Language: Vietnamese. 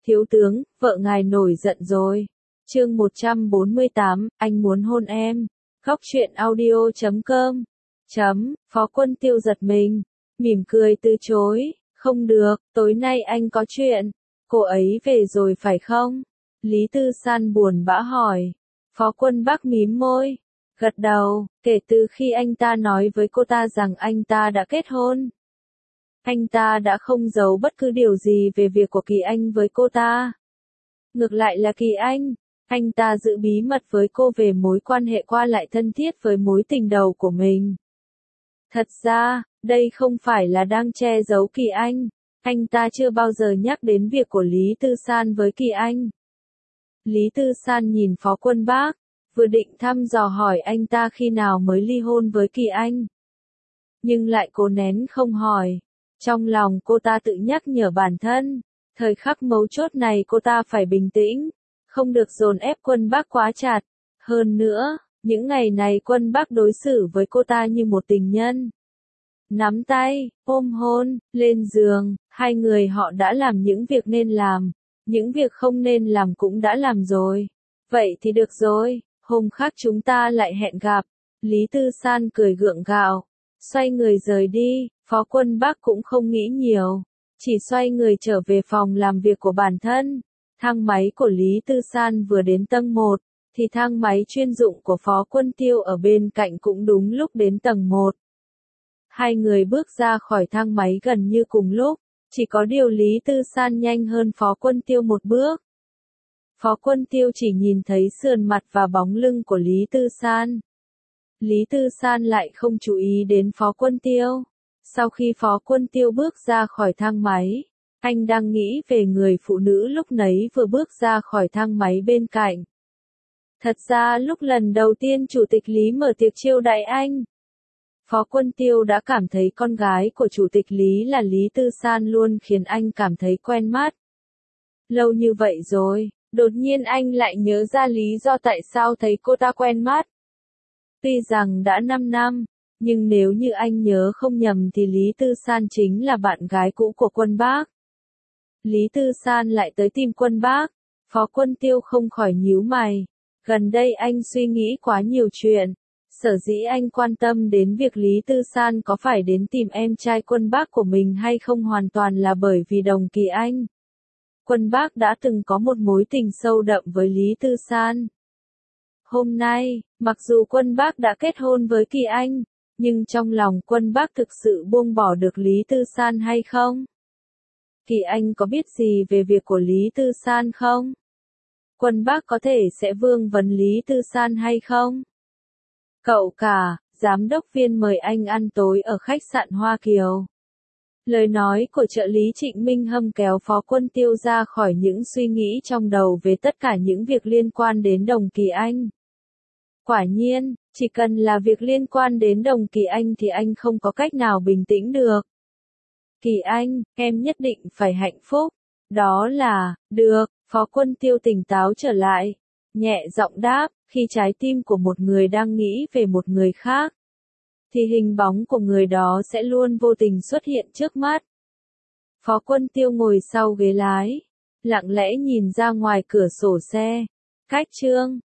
Thiếu tướng, vợ ngài nổi giận rồi. Chương 148, anh muốn hôn em. Góc truyện audio.com. Phó Quân Tiêu giật mình, mỉm cười từ chối. Không được, tối nay anh có chuyện. Cô ấy về rồi phải không? Lý Tư San buồn bã hỏi. Phó Quân Bác mím môi, gật đầu, kể từ khi anh ta nói với cô ta rằng anh ta đã kết hôn. Anh ta đã không giấu bất cứ điều gì về việc của Kỳ Anh với cô ta. Ngược lại là Kỳ anh ta giữ bí mật với cô về mối quan hệ qua lại thân thiết với mối tình đầu của mình. Thật ra, đây không phải là đang che giấu Kỳ anh ta chưa bao giờ nhắc đến việc của Lý Tư San với Kỳ Anh. Lý Tư San nhìn Phó Quân Bác, vừa định thăm dò hỏi anh ta khi nào mới ly hôn với Kỳ Anh. Nhưng lại cố nén không hỏi. Trong lòng cô ta tự nhắc nhở bản thân, thời khắc mấu chốt này cô ta phải bình tĩnh, không được dồn ép Quân Bác quá chặt. Hơn nữa, những ngày này Quân Bác đối xử với cô ta như một tình nhân. Nắm tay, ôm hôn, lên giường, hai người họ đã làm những việc nên làm, những việc không nên làm cũng đã làm rồi. Vậy thì được rồi, hôm khác chúng ta lại hẹn gặp. Lý Tư San cười gượng gạo, xoay người rời đi. Phó Quân Bác cũng không nghĩ nhiều, chỉ xoay người trở về phòng làm việc của bản thân. Thang máy của Lý Tư San vừa đến tầng 1, thì thang máy chuyên dụng của Phó Quân Tiêu ở bên cạnh cũng đúng lúc đến tầng 1. Hai người bước ra khỏi thang máy gần như cùng lúc, chỉ có điều Lý Tư San nhanh hơn Phó Quân Tiêu một bước. Phó Quân Tiêu chỉ nhìn thấy sườn mặt và bóng lưng của Lý Tư San. Lý Tư San lại không chú ý đến Phó Quân Tiêu. Sau khi Phó Quân Tiêu bước ra khỏi thang máy, anh đang nghĩ về người phụ nữ lúc nấy vừa bước ra khỏi thang máy bên cạnh. Thật ra lúc lần đầu tiên Chủ tịch Lý mở tiệc chiêu đãi anh, Phó Quân Tiêu đã cảm thấy con gái của Chủ tịch Lý là Lý Tư San luôn khiến anh cảm thấy quen mắt. Lâu như vậy rồi, đột nhiên anh lại nhớ ra lý do tại sao thấy cô ta quen mắt. Tuy rằng đã 5 năm, nhưng nếu như anh nhớ không nhầm thì Lý Tư San chính là bạn gái cũ của Quân Bác. Lý Tư San lại tới tìm Quân Bác, Phó Quân Tiêu không khỏi nhíu mày. Gần đây anh suy nghĩ quá nhiều chuyện. Sở dĩ anh quan tâm đến việc Lý Tư San có phải đến tìm em trai Quân Bác của mình hay không hoàn toàn là bởi vì Đồng Kỳ Anh. Quân Bác đã từng có một mối tình sâu đậm với Lý Tư San. Hôm nay, mặc dù Quân Bác đã kết hôn với Kỳ Anh, nhưng trong lòng Quân Bác thực sự buông bỏ được Lý Tư San hay không? Kỳ Anh có biết gì về việc của Lý Tư San không? Quân Bác có thể sẽ vương vấn Lý Tư San hay không? Cậu cả, giám đốc Viên mời anh ăn tối ở khách sạn Hoa Kiều. Lời nói của trợ lý Trịnh Minh Hâm kéo Phó Quân Tiêu ra khỏi những suy nghĩ trong đầu về tất cả những việc liên quan đến Đồng Kỳ Anh. Quả nhiên, chỉ cần là việc liên quan đến Đồng Kỳ Anh thì anh không có cách nào bình tĩnh được. Kỳ Anh, em nhất định phải hạnh phúc. Đó là, được, Phó Quân Tiêu tỉnh táo trở lại. Nhẹ giọng đáp, khi trái tim của một người đang nghĩ về một người khác, thì hình bóng của người đó sẽ luôn vô tình xuất hiện trước mắt. Phó Quân Tiêu ngồi sau ghế lái, lặng lẽ nhìn ra ngoài cửa sổ xe. Cách chương